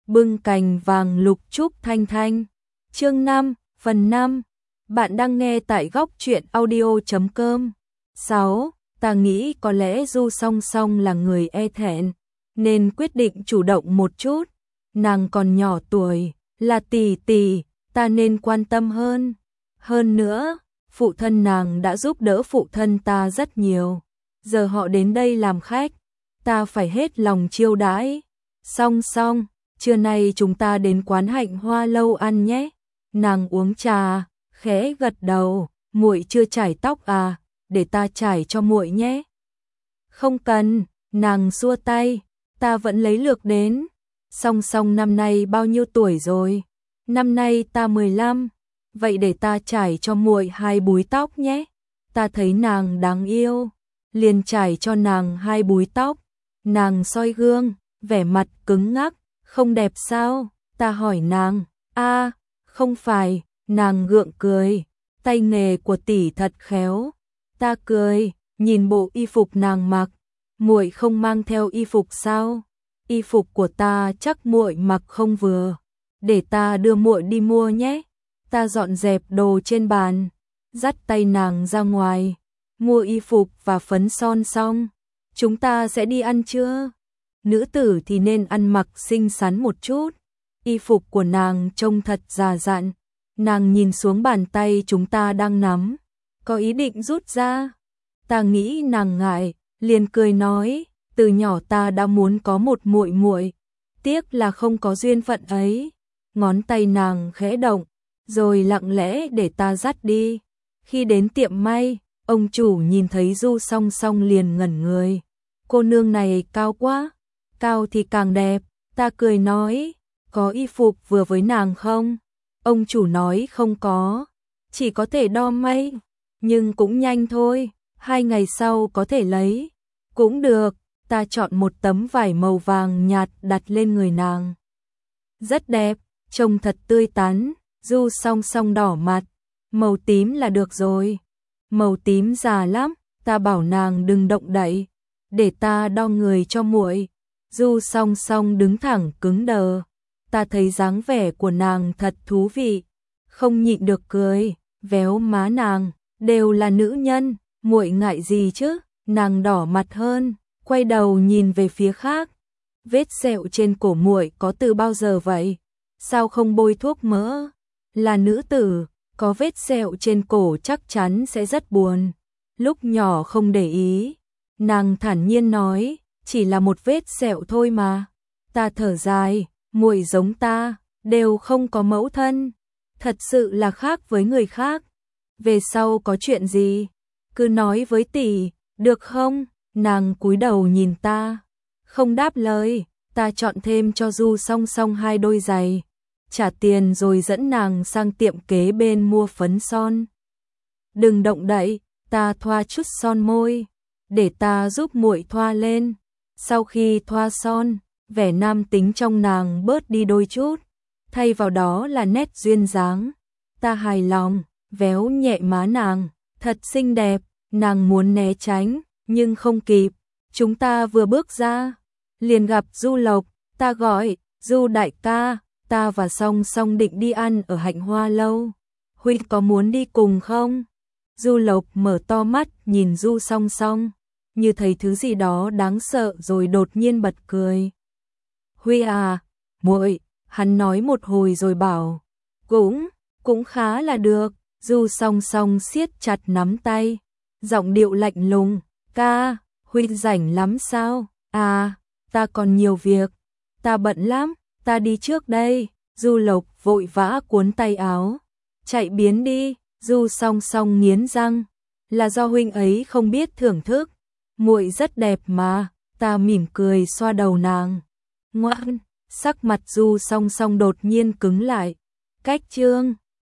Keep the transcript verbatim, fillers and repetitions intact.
bưng cành vàng lục trúc thanh thanh. Chương năm, phần năm. Bạn đang nghe tại góc truyện audio chấm com. sáu. Ta nghĩ có lẽ Du Song Song là người e thẹn, nên quyết định chủ động một chút. Nàng còn nhỏ tuổi, là tỷ tỷ, ta nên quan tâm hơn. Hơn nữa, phụ thân nàng đã giúp đỡ phụ thân ta rất nhiều. Giờ họ đến đây làm khách, ta phải hết lòng chiêu đãi. Song Song, trưa nay chúng ta đến quán Hạnh Hoa lâu ăn nhé. Nàng uống trà, khẽ gật đầu. Muội chưa chải tóc à, để ta chải cho muội nhé. Không cần, nàng xua tay, ta vẫn lấy lược đến. Song Song năm nay bao nhiêu tuổi rồi? Năm nay ta mười lăm, vậy để ta chải cho muội hai búi tóc nhé. Ta thấy nàng đáng yêu, liền chải cho nàng hai búi tóc. Nàng soi gương, vẻ mặt cứng ngắc, không đẹp sao? Ta hỏi nàng, a, không phải, nàng gượng cười, tay nghề của tỷ thật khéo. Ta cười, nhìn bộ y phục nàng mặc, muội không mang theo y phục sao? Y phục của ta chắc muội mặc không vừa, để ta đưa muội đi mua nhé. Ta dọn dẹp đồ trên bàn, dắt tay nàng ra ngoài, mua y phục và phấn son xong, chúng ta sẽ đi ăn trưa. Nữ tử thì nên ăn mặc xinh xắn một chút. Y phục của nàng trông thật già dặn. Nàng nhìn xuống bàn tay chúng ta đang nắm, có ý định rút ra. Ta nghĩ nàng ngại, liền cười nói, từ nhỏ ta đã muốn có một muội muội, tiếc là không có duyên phận ấy. Ngón tay nàng khẽ động, rồi lặng lẽ để ta dắt đi. Khi đến tiệm may, ông chủ nhìn thấy Du Song Song liền ngẩn người. Cô nương này cao quá, cao thì càng đẹp. Ta cười nói, có y phục vừa với nàng không? Ông chủ nói không có, chỉ có thể đo may, nhưng cũng nhanh thôi, hai ngày sau có thể lấy. Cũng được, ta chọn một tấm vải màu vàng nhạt đặt lên người nàng. Rất đẹp, trông thật tươi tắn. Du Song Song đỏ mặt, màu tím là được rồi. Màu tím già lắm, ta bảo nàng đừng động đậy, để ta đo người cho muội. Du Song Song đứng thẳng cứng đờ. Ta thấy dáng vẻ của nàng thật thú vị, không nhịn được cười, véo má nàng, đều là nữ nhân, muội ngại gì chứ? Nàng đỏ mặt hơn, quay đầu nhìn về phía khác. Vết sẹo trên cổ muội có từ bao giờ vậy? Sao không bôi thuốc mỡ? Là nữ tử, có vết sẹo trên cổ chắc chắn sẽ rất buồn. Lúc nhỏ không để ý, nàng thản nhiên nói, chỉ là một vết sẹo thôi mà. Ta thở dài, muội giống ta, đều không có mẫu thân, thật sự là khác với người khác. Về sau có chuyện gì, cứ nói với tỷ, được không? Nàng cúi đầu nhìn ta, không đáp lời. Ta chọn thêm cho Du Song Song hai đôi giày, trả tiền rồi dẫn nàng sang tiệm kế bên mua phấn son. Đừng động đậy, ta thoa chút son môi, để ta giúp muội thoa lên. Sau khi thoa son, vẻ nam tính trong nàng bớt đi đôi chút, thay vào đó là nét duyên dáng. Ta hài lòng, véo nhẹ má nàng, thật xinh đẹp. Nàng muốn né tránh, nhưng không kịp. Chúng ta vừa bước ra, liền gặp Du Lộc. Ta gọi, Du đại ca, ta và Song Song định đi ăn ở Hạnh Hoa lâu, huynh có muốn đi cùng không? Du Lộc mở to mắt nhìn Du Song Song, như thấy thứ gì đó đáng sợ rồi đột nhiên bật cười. Huy à, muội, hắn nói một hồi rồi bảo, cũng, cũng khá là được. Du Song Song siết chặt nắm tay, giọng điệu lạnh lùng, ca, Huy rảnh lắm sao? À, ta còn nhiều việc, ta bận lắm, ta đi trước đây. Du Lộc vội vã cuốn tay áo, chạy biến đi. Du Song Song nghiến răng, là do huynh ấy không biết thưởng thức, muội rất đẹp mà. Ta mỉm cười xoa đầu nàng. Ngoan, sắc mặt Du Song Song đột nhiên cứng lại. Cách chương